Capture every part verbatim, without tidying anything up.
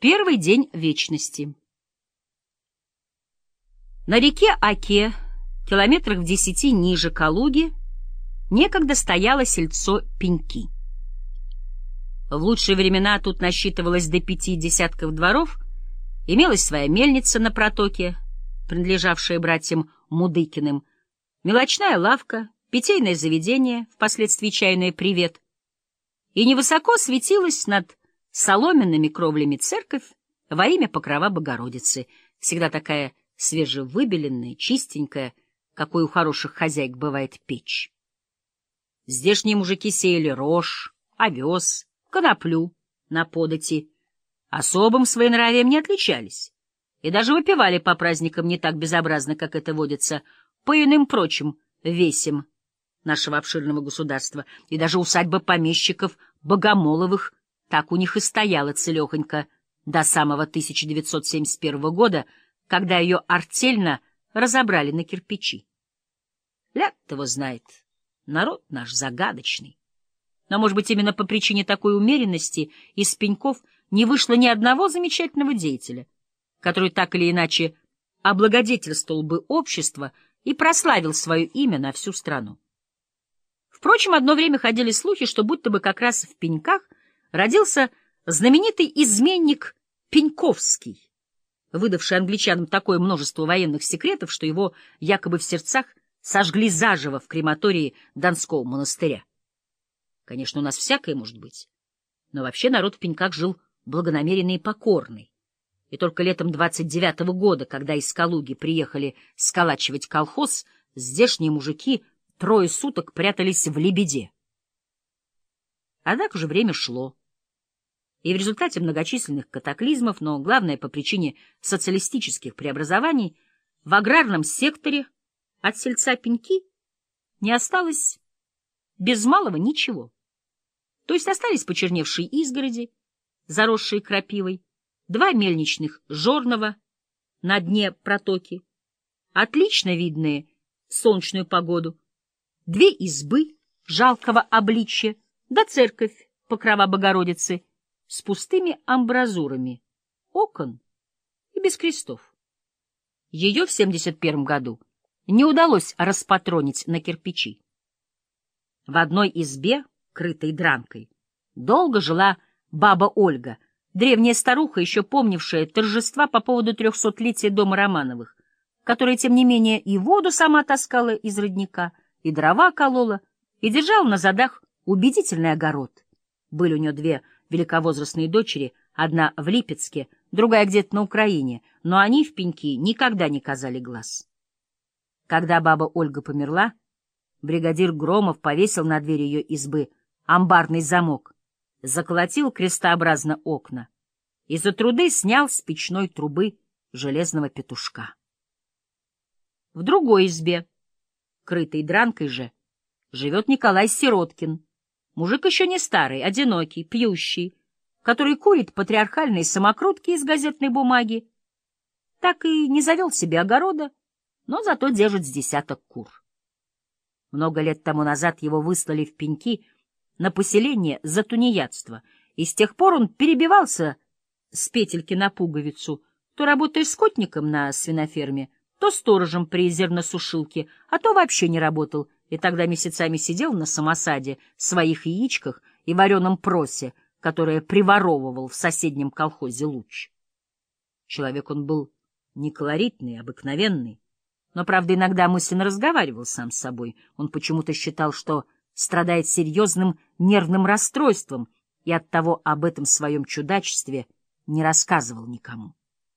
Первый день вечности. На реке Оке, километрах в десяти ниже Калуги, некогда стояло сельцо Пеньки. В лучшие времена тут насчитывалось до пяти десятков дворов, имелась своя мельница на протоке, принадлежавшая братьям Мудыкиным, мелочная лавка, питейное заведение, впоследствии чайное «Привет», и невысоко светилась над соломенными кровлями церковь во имя Покрова Богородицы, всегда такая свежевыбеленная, чистенькая, какой у хороших хозяек бывает печь. Здешние мужики сеяли рожь, овес, коноплю на подати, особым своенравием не отличались и даже выпивали по праздникам не так безобразно, как это водится по иным прочим весям нашего обширного государства, и даже усадьба помещиков Богомоловых так у них и стояла целехонько до самого тысяча девятьсот семьдесят первого года, когда ее артельно разобрали на кирпичи. Ляд его знает, народ наш загадочный. Но, может быть, именно по причине такой умеренности из Пеньков не вышло ни одного замечательного деятеля, который так или иначе облагодетельствовал бы общество и прославил свое имя на всю страну. Впрочем, одно время ходили слухи, что будто бы как раз в Пеньках родился знаменитый изменник Пеньковский, выдавший англичанам такое множество военных секретов, что его якобы в сердцах сожгли заживо в крематории Донского монастыря. Конечно, у нас всякое может быть, но вообще народ в Пеньках жил благонамеренный и покорный. И только летом двадцать девятого года, когда из Калуги приехали сколачивать колхоз, здешние мужики трое суток прятались в Лебеде. Однако же время шло, и в результате многочисленных катаклизмов, но главное по причине социалистических преобразований, в аграрном секторе от сельца Пеньки не осталось без малого ничего. То есть остались почерневшие изгороди, заросшие крапивой, два мельничных жорнова на дне протоки, отлично видные в солнечную погоду, две избы жалкого обличья, да церковь Покрова Богородицы с пустыми амбразурами, окон и без крестов. Ее в семьдесят первом году не удалось распатронить на кирпичи. В одной избе, крытой дранкой, долго жила баба Ольга, древняя старуха, еще помнившая торжества по поводу трехсотлетия дома Романовых, которая, тем не менее, и воду сама таскала из родника, и дрова колола, и держала на задах убедительный огород. Были у нее две великовозрастные дочери, одна в Липецке, другая где-то на Украине, но они в Пеньки никогда не казали глаз. Когда баба Ольга померла, бригадир Громов повесил на дверь ее избы амбарный замок, заколотил крестообразно окна и за труды снял с печной трубы железного петушка. В другой избе, крытой дранкой же, живет Николай Сироткин, мужик еще не старый, одинокий, пьющий, который курит патриархальные самокрутки из газетной бумаги, так и не завел себе огорода, но зато держит с десяток кур. Много лет тому назад его выслали в Пеньки на поселение за тунеядство, и с тех пор он перебивался с петельки на пуговицу, то работая скотником на свиноферме, то сторожем при зерносушилке, а то вообще не работал, и тогда месяцами сидел на самосаде, своих яичках и вареном просе, которое приворовывал в соседнем колхозе Луч. Человек он был не колоритный, обыкновенный, но, правда, иногда мысленно разговаривал сам с собой. Он почему-то считал, что страдает серьезным нервным расстройством, и оттого об этом своем чудачестве не рассказывал никому.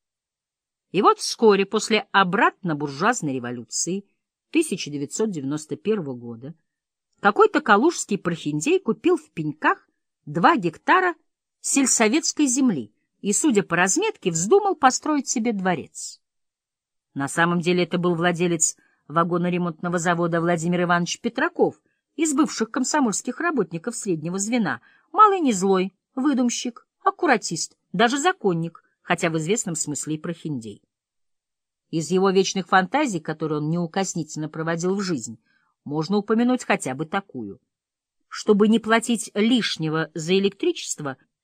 И вот вскоре после обратно-буржуазной революции тысяча девятьсот девяносто первого года какой-то калужский прохиндей купил в Пеньках два гектара сельсоветской земли и, судя по разметке, вздумал построить себе дворец. На самом деле это был владелец вагоноремонтного завода Владимир Иванович Петраков, из бывших комсомольских работников среднего звена, малый не злой, выдумщик, аккуратист, даже законник, хотя в известном смысле и прохиндей. Из его вечных фантазий, которые он неукоснительно проводил в жизнь, можно упомянуть хотя бы такую. Чтобы не платить лишнего за электричество,